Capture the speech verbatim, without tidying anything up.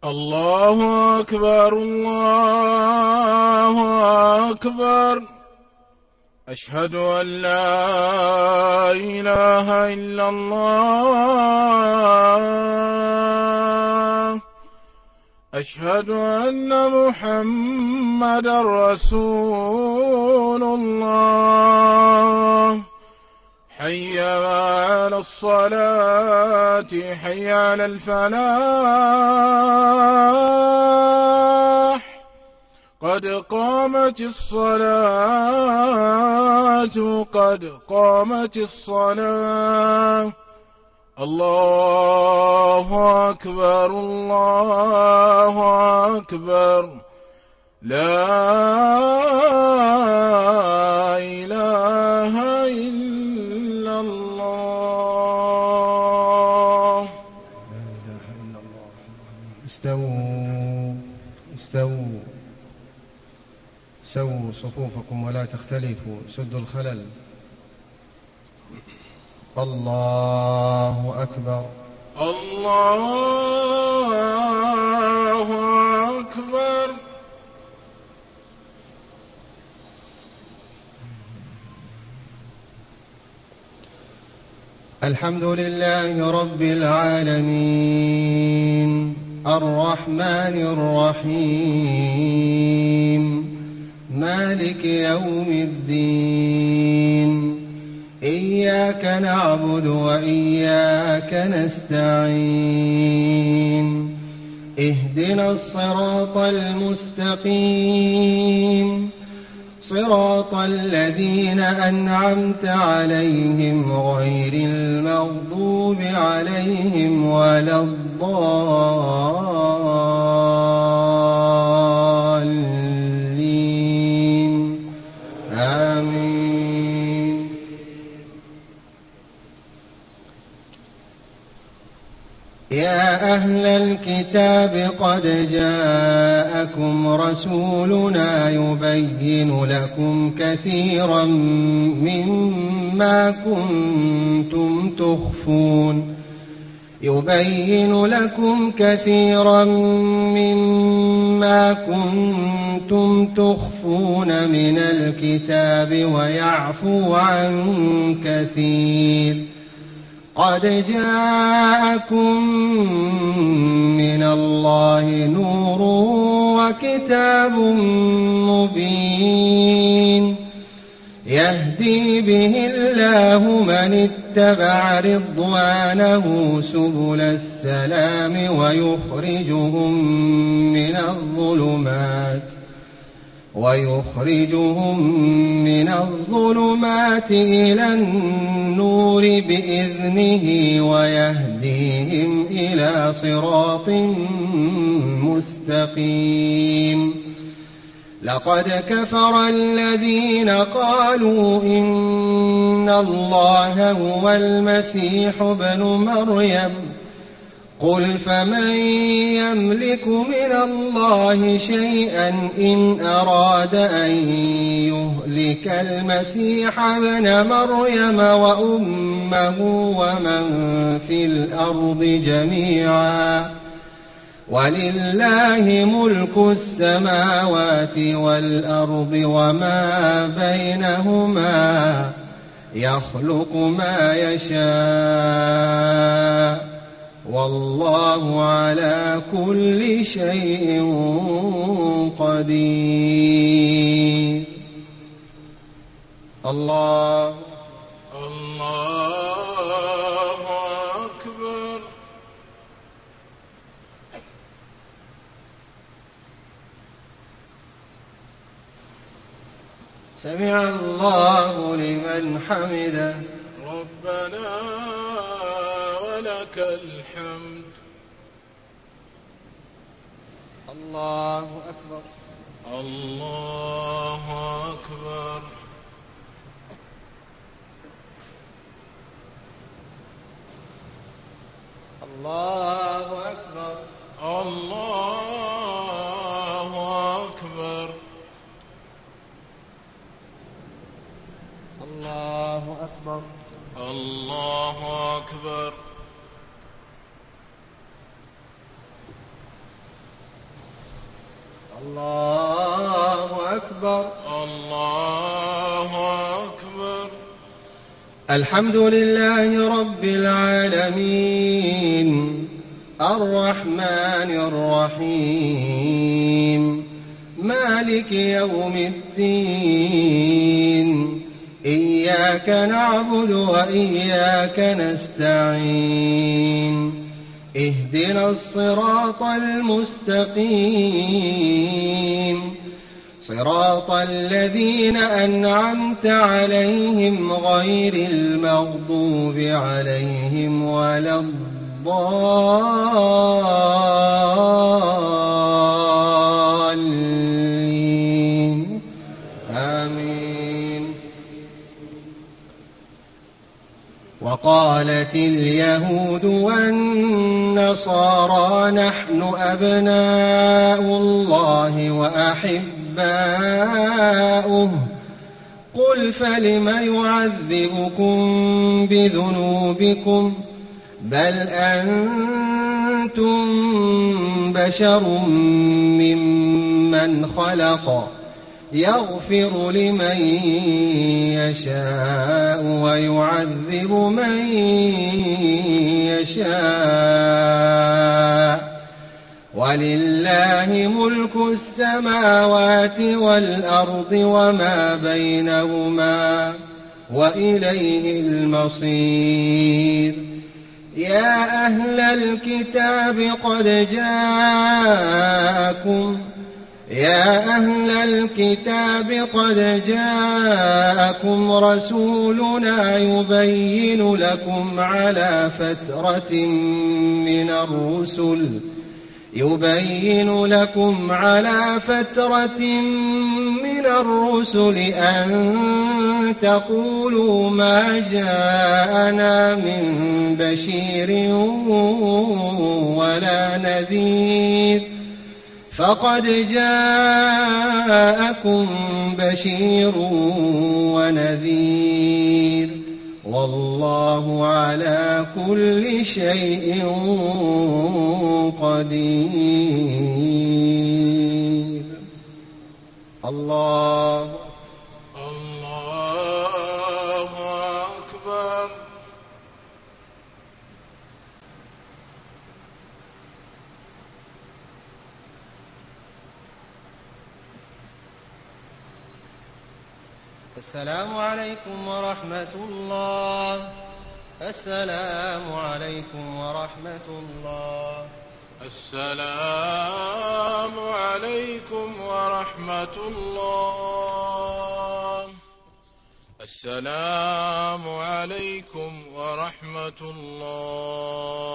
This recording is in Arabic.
الله أكبر الله أكبر. أشهد أن لا إله إلا الله. أشهد أن محمدا رسول الله. حي على الصلاة حي على الفلاح. قد قامت الصلاة قد قامت الصلاة. الله أكبر الله أكبر. لا إله إلا الله. لا إله إلا الله. استووا استووا سووا صفوفكم ولا تختلفوا، سدوا الخلل. الله أكبر الله أكبر. الحمد لله رب العالمين الرحمن الرحيم مالك يوم الدين. إياك نعبد وإياك نستعين. اهدنا الصراط المستقيم صراط الذين أنعمت عليهم غير المغضوب عليهم ولا الضالين. آمين. يا أهل الكتاب قد جاءكم رسولنا يبين لكم كثيرا مما كنتم تخفون يبين لكم كثيرا مما كنتم تخفون من الكتاب ويعفو عن كثير. قد جاءكم من الله نور وكتاب مبين يهدي به الله من اتبع رضوانه سبل السلام ويخرجهم من الظلمات ويخرجهم من الظلمات إلى النور بإذنه ويهديهم إلى صراط مستقيم. لقد كفر الذين قالوا إن الله هو المسيح ابن مريم قل فمن يملك من الله شيئا إن أراد أن يهلك المسيح ابن مريم وأمه ومن في الأرض جميعا ولله ملك السماوات والأرض وما بينهما يخلق ما يشاء والله على كل شيء قدير. الله الله أكبر. سمع الله لمن حمده. ربنا ولك الحمد. الله أكبر. الله أكبر. الله أكبر. الله أكبر. الله أكبر. الله أكبر. أكبر. الله أكبر. الحمد لله رب العالمين الرحمن الرحيم مالك يوم الدين إياك نعبد وإياك نستعين اهدنا الصراط المستقيم صراط الذين أنعمت عليهم غير المغضوب عليهم ولا الضالين آمين. وقالت اليهود والنصارى نحن أبناء الله وأحباؤه قل فلم يعذبكم بذنوبكم بل أنتم بشر ممن خلق يغفر لمن يشاء ويعذب من يشاء ولله ملك السماوات والأرض وما بينهما وإليه المصير. يا أهل الكتاب قد جاءكم يا أهل الكتاب قد جاءكم رسولنا يبين لكم على فترة من الرسل يبين لكم على فترة من الرسل أن تقولوا ما جاءنا من بشير ولا نذير فقد جاءكم بشير ونذير والله على كل شيء قدير. الله الله أكبر. السلام عليكم ورحمة الله. السلام عليكم ورحمة الله. السلام عليكم ورحمة الله. السلام عليكم ورحمة الله.